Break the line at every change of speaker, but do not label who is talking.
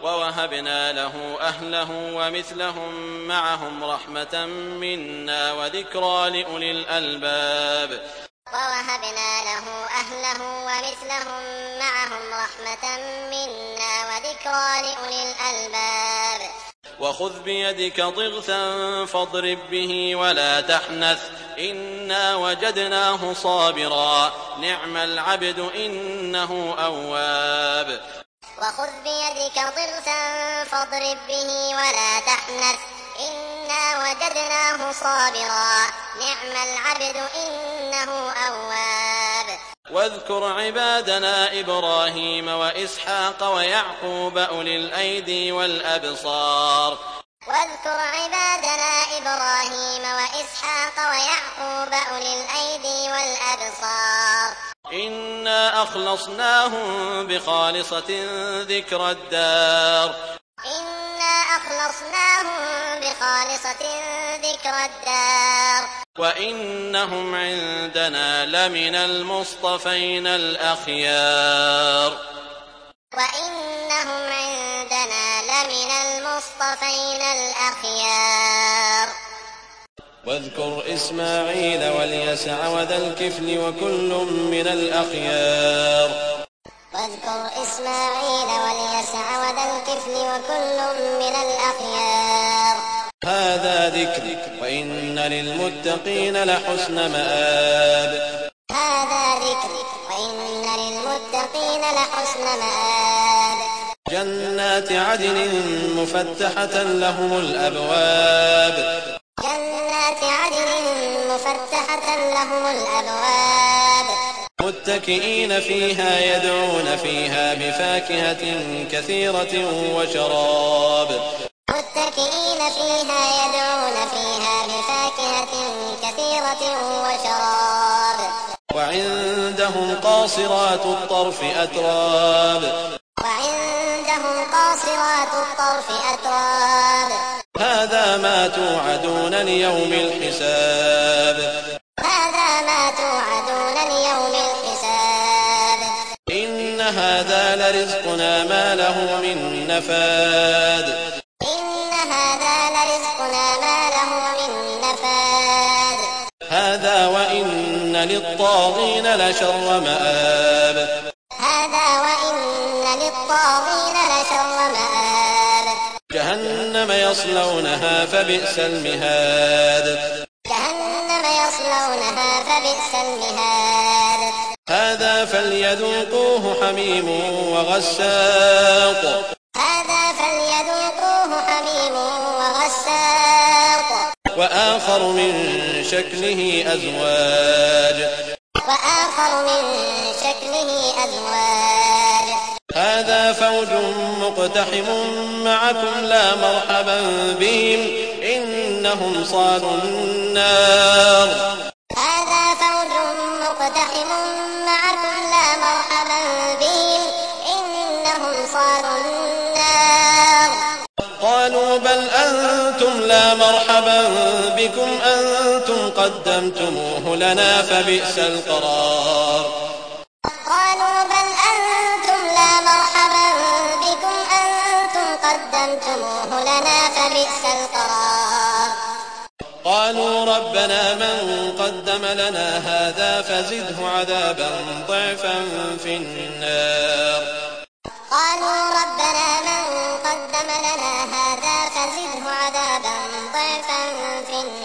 ووهبنا له أهله ومثلهم معهم رحمة منا وذكرى لأولي الألباب.
ووهبنا له أهله ومثلهم معهم رحمة منا وذكرى لأولي الألباب.
وخذ بيدك ضغثا فاضرب به ولا تحنث إنا وجدناه صابرا نعم العبد إنه أواب.
وخذ بيدك ضغثا فاضرب به ولا تحنث إنا وجدناه صابرا نعم العبد إنه أواب.
واذكر عبادنا إبراهيم وإسحاق ويعقوب أولي الأيدي والأبصار.
واذكر عبادنا إبراهيم وإسحاق ويعقوب أولي الأيدي والأبصار.
إنا أخلصناهم بخالصة ذكر الدار.
إنا أخلصناهم بخالصة ذكر الدار.
وإنهم عندنا لمن المصطفين الأخيار.
وإنهم عندنا لمن المصطفين الأخيار.
واذكر إسماعيل واليسع وذا الكفل وكل من الأخيار.
واذكر إسماعيل واليسع وذا الكفل وكل من الأخيار.
هذا ذكر وإن للمتقين لحسن مآب.
هذا ذكر وإن للمتقين لحسن مآب.
جنات عدن مفتحة لهم الأبواب.
جنات عدن مفتحة لهم الأبواب.
متكئين فيها يدعون فيها بفاكهة كثيرة وشراب.
متكئين فيها يدعون فيها بفاكهة كثيرة وشراب.
وعندهم قاصرات الطرف أتراب.
وعندهم قاصرات الطرف أتراب.
هذا ما توعدون ليوم الحساب.
هذا ما توعدون ليوم الحساب.
إن هذا لرزقنا ما له من نفاد.
إن هذا لرزقنا ما له من نفاد.
هذا وإن للطاغين لشر مآب.
هذا وإن للطاغين لشر مآب.
جهنم يصلونها فبئس المهاد.
جهنم يصلونها فبئس المهاد.
هذا فليذوقوه حميم وغساق.
هذا فليذوقوه حميم وغساق.
وآخر من شكله أزواج.
وآخر من شكله أزواج.
هذا فوج مقتحم معكم لا مرحبا بهم إنهم صالوا النار.
هذا فوج مقتحم معكم لا مرحبا بهم إنهم صالوا النار.
قالوا بل أنتم لا مرحبا بكم أنتم قدمتموه لنا فبئس القرار.
قالوا بل أنتم لا مرحبا بكم أنتم قدمتموه لنا فبئس القرار.
قالوا ربنا من قدم لنا هذا فزده عذابا ضعفا في النار.
قالوا ربنا من قدم لنا هذا فزده عذابا ضعفا في النار.